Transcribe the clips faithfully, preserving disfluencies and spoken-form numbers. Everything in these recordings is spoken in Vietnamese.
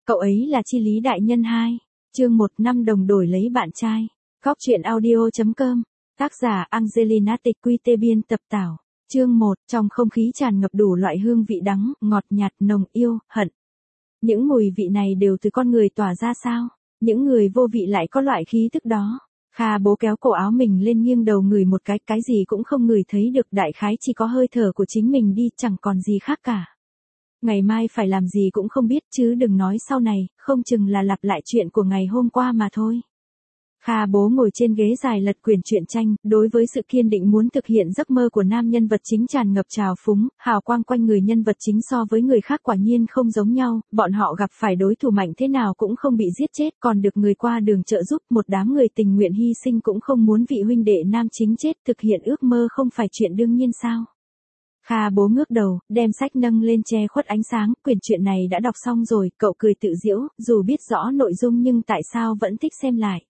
Cậu ấy là Chi Lý đại nhân hai. Chương một năm đồng đổi lấy bạn trai. Góc truyện audio chấm com. Tác giả Angelina Tịch Quy Tê biên tập tảo. Chương một, trong không khí tràn ngập đủ loại hương vị đắng, ngọt nhạt, nồng yêu, hận. Những mùi vị này đều từ con người tỏa ra sao? Những người vô vị lại có loại khí tức đó. Kha bố kéo cổ áo mình lên nghiêng đầu ngửi một cái, cái gì cũng không ngửi thấy được, đại khái chỉ có hơi thở của chính mình đi, chẳng còn gì khác cả. Ngày mai phải làm gì cũng không biết, chứ đừng nói sau này, không chừng là lặp lại chuyện của ngày hôm qua mà thôi. Kha bố ngồi trên ghế dài lật quyển truyện tranh, đối với sự kiên định muốn thực hiện giấc mơ của nam nhân vật chính tràn ngập trào phúng, hào quang quanh người nhân vật chính so với người khác quả nhiên không giống nhau, bọn họ gặp phải đối thủ mạnh thế nào cũng không bị giết chết, còn được người qua đường trợ giúp, một đám người tình nguyện hy sinh cũng không muốn vị huynh đệ nam chính chết, thực hiện ước mơ không phải chuyện đương nhiên sao? Kha bố ngước đầu, đem sách nâng lên che khuất ánh sáng, quyển truyện này đã đọc xong rồi, cậu cười tự giễu, dù biết rõ nội dung nhưng tại sao vẫn thích xem lại.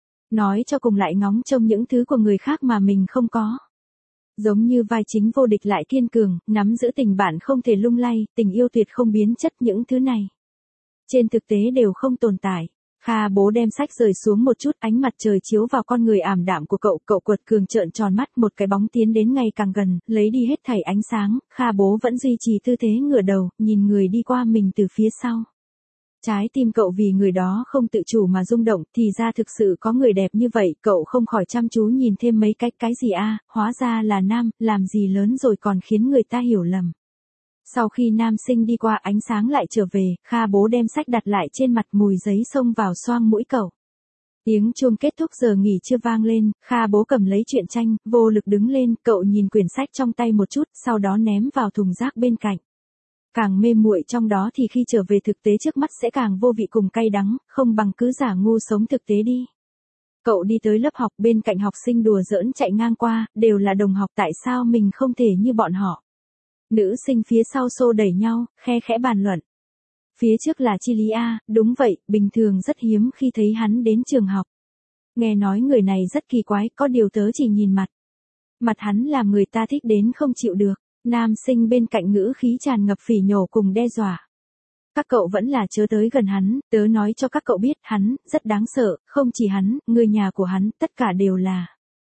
Nói cho cùng lại ngóng trông những thứ của người khác mà mình không có. Giống như vai chính vô địch lại kiên cường, nắm giữ tình bạn không thể lung lay, tình yêu tuyệt không biến chất, những thứ này trên thực tế đều không tồn tại. Kha bố đem sách rời xuống một chút, ánh mặt trời chiếu vào con người ảm đạm của cậu, cậu quật cường trợn tròn mắt, một cái bóng tiến đến ngày càng gần, lấy đi hết thảy ánh sáng, Kha bố vẫn duy trì tư thế ngửa đầu, nhìn người đi qua mình từ phía sau. Trái tim cậu vì người đó không tự chủ mà rung động, thì ra thực sự có người đẹp như vậy, cậu không khỏi chăm chú nhìn thêm mấy cách, cái gì a, hóa ra là nam, làm gì lớn rồi còn khiến người ta hiểu lầm. Sau khi nam sinh đi qua, ánh sáng lại trở về, Kha bố đem sách đặt lại trên mặt, mùi giấy xông vào xoang mũi cậu. Tiếng chuông kết thúc giờ nghỉ chưa vang lên, Kha bố cầm lấy truyện tranh, vô lực đứng lên, cậu nhìn quyển sách trong tay một chút, sau đó ném vào thùng rác bên cạnh. Càng mê muội trong đó thì khi trở về thực tế trước mắt sẽ càng vô vị cùng cay đắng, không bằng cứ giả ngu sống thực tế đi. Cậu đi tới lớp học, bên cạnh học sinh đùa giỡn chạy ngang qua, đều là đồng học, tại sao mình không thể như bọn họ. Nữ sinh phía sau xô đẩy nhau, khe khẽ bàn luận. Phía trước là Chi Lý A, đúng vậy, bình thường rất hiếm khi thấy hắn đến trường học. Nghe nói người này rất kỳ quái, có điều tớ chỉ nhìn mặt. Mặt hắn làm người ta thích đến không chịu được. Nam sinh bên cạnh ngữ khí tràn ngập phỉ nhổ cùng đe dọa. Các cậu vẫn là chớ tới gần hắn, tớ nói cho các cậu biết, hắn rất đáng sợ, không chỉ hắn, người nhà của hắn, tất cả đều là.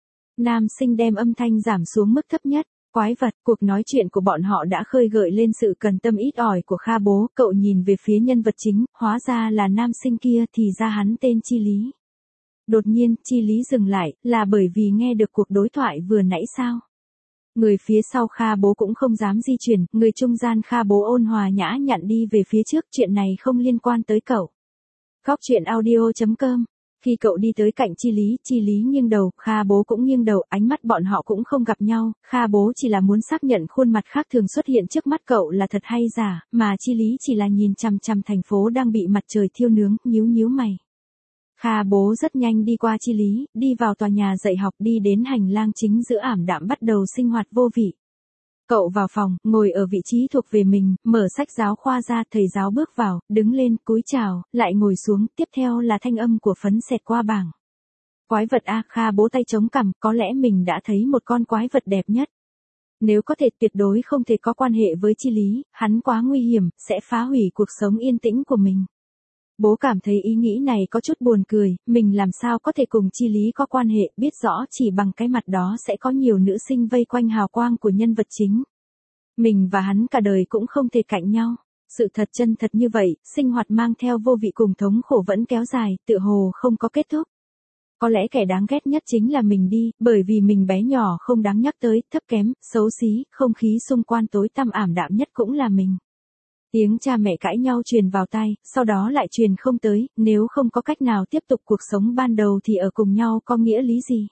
Nam sinh đem âm thanh giảm xuống mức thấp nhất. Quái vật, cuộc nói chuyện của bọn họ đã khơi gợi lên sự cần tâm ít ỏi của Kha bố, cậu nhìn về phía nhân vật chính, hóa ra là nam sinh kia, thì ra hắn tên Chi Lý. Đột nhiên, Chi Lý dừng lại, là bởi vì nghe được cuộc đối thoại vừa nãy sao? Người phía sau Kha bố cũng không dám di chuyển, người trung gian Kha bố ôn hòa nhã nhặn đi về phía trước, chuyện này không liên quan tới cậu. Góc truyện audio chấm com. Khi cậu đi tới cạnh Chi Lý, Chi Lý nghiêng đầu, Kha bố cũng nghiêng đầu, ánh mắt bọn họ cũng không gặp nhau, Kha bố chỉ là muốn xác nhận khuôn mặt khác thường xuất hiện trước mắt cậu là thật hay giả, mà Chi Lý chỉ là nhìn chằm chằm thành phố đang bị mặt trời thiêu nướng, nhíu nhíu mày. Kha bố rất nhanh đi qua Chi Lý, đi vào tòa nhà dạy học, đi đến hành lang chính giữa ảm đạm bắt đầu sinh hoạt vô vị. Cậu vào phòng, ngồi ở vị trí thuộc về mình, mở sách giáo khoa ra, thầy giáo bước vào, đứng lên, cúi chào, lại ngồi xuống, tiếp theo là thanh âm của phấn xẹt qua bảng. Quái vật a, Kha bố tay chống cằm, có lẽ mình đã thấy một con quái vật đẹp nhất. Nếu có thể tuyệt đối không thể có quan hệ với Chi Lý, hắn quá nguy hiểm, sẽ phá hủy cuộc sống yên tĩnh của mình. Bố cảm thấy ý nghĩ này có chút buồn cười, mình làm sao có thể cùng Chi Lý có quan hệ, biết rõ chỉ bằng cái mặt đó sẽ có nhiều nữ sinh vây quanh hào quang của nhân vật chính. Mình và hắn cả đời cũng không thể cạnh nhau. Sự thật chân thật như vậy, sinh hoạt mang theo vô vị cùng thống khổ vẫn kéo dài, tựa hồ không có kết thúc. Có lẽ kẻ đáng ghét nhất chính là mình đi, bởi vì mình bé nhỏ không đáng nhắc tới, thấp kém, xấu xí, không khí xung quanh tối tăm ảm đạm nhất cũng là mình. Tiếng cha mẹ cãi nhau truyền vào tai, sau đó lại truyền không tới, nếu không có cách nào tiếp tục cuộc sống ban đầu thì ở cùng nhau có nghĩa lý gì?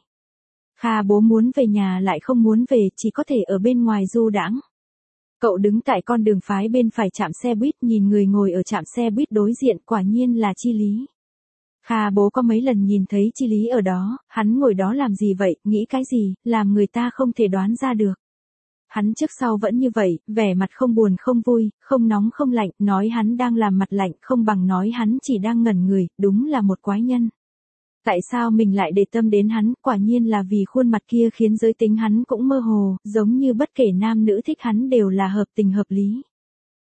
Kha bố muốn về nhà lại không muốn về, chỉ có thể ở bên ngoài du đãng. Cậu đứng tại con đường phái bên phải trạm xe buýt, nhìn người ngồi ở trạm xe buýt đối diện, quả nhiên là Chi Lý. Kha bố có mấy lần nhìn thấy Chi Lý ở đó, hắn ngồi đó làm gì vậy, nghĩ cái gì, làm người ta không thể đoán ra được. Hắn trước sau vẫn như vậy, vẻ mặt không buồn không vui, không nóng không lạnh, nói hắn đang làm mặt lạnh không bằng nói hắn chỉ đang ngẩn người, đúng là một quái nhân. Tại sao mình lại để tâm đến hắn, quả nhiên là vì khuôn mặt kia khiến giới tính hắn cũng mơ hồ, giống như bất kể nam nữ thích hắn đều là hợp tình hợp lý.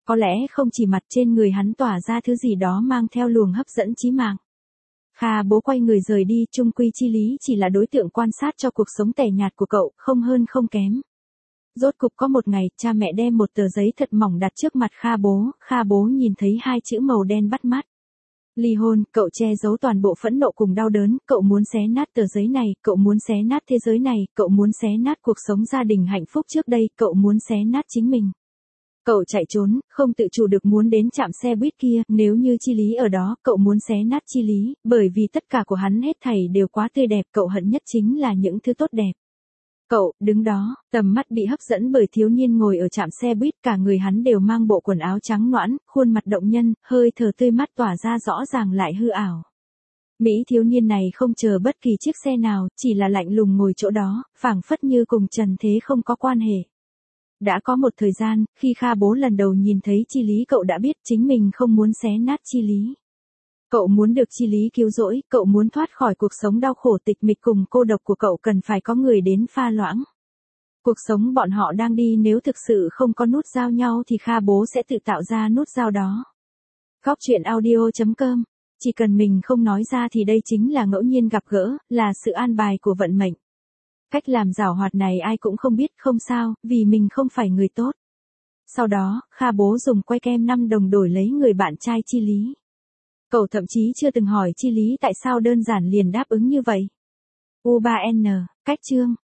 Có lẽ không chỉ mặt trên người hắn tỏa ra thứ gì đó mang theo luồng hấp dẫn chí mạng. Kha bố quay người rời đi, chung quy chi lý chỉ là đối tượng quan sát cho cuộc sống tẻ nhạt của cậu, không hơn không kém. Rốt cục có một ngày, cha mẹ đem một tờ giấy thật mỏng đặt trước mặt Kha bố, Kha bố nhìn thấy hai chữ màu đen bắt mắt. Ly hôn, cậu che giấu toàn bộ phẫn nộ cùng đau đớn, cậu muốn xé nát tờ giấy này, cậu muốn xé nát thế giới này, cậu muốn xé nát cuộc sống gia đình hạnh phúc trước đây, cậu muốn xé nát chính mình. Cậu chạy trốn, không tự chủ được muốn đến trạm xe buýt kia, nếu như chi lý ở đó, cậu muốn xé nát chi lý, bởi vì tất cả của hắn hết thảy đều quá tươi đẹp, cậu hận nhất chính là những thứ tốt đẹp. Cậu, đứng đó, tầm mắt bị hấp dẫn bởi thiếu niên ngồi ở trạm xe buýt, cả người hắn đều mang bộ quần áo trắng nõn, khuôn mặt động nhân, hơi thở tươi mát tỏa ra rõ ràng lại hư ảo. Mỹ thiếu niên này không chờ bất kỳ chiếc xe nào, chỉ là lạnh lùng ngồi chỗ đó, phảng phất như cùng trần thế không có quan hệ. Đã có một thời gian, khi Kha bố lần đầu nhìn thấy chi lý cậu đã biết chính mình không muốn xé nát chi lý. Cậu muốn được chi lý cứu rỗi, cậu muốn thoát khỏi cuộc sống đau khổ tịch mịch cùng cô độc của cậu cần phải có người đến pha loãng. Cuộc sống bọn họ đang đi nếu thực sự không có nút giao nhau thì Kha bố sẽ tự tạo ra nút giao đó. Góc truyện audio chấm com. Chỉ cần mình không nói ra thì đây chính là ngẫu nhiên gặp gỡ, là sự an bài của vận mệnh. Cách làm giảo hoạt này ai cũng không biết, không sao, vì mình không phải người tốt. Sau đó, Kha bố dùng que kem năm đồng đổi lấy người bạn trai chi lý. Cậu thậm chí chưa từng hỏi chi lý tại sao đơn giản liền đáp ứng như vậy. u ba en, cách chương.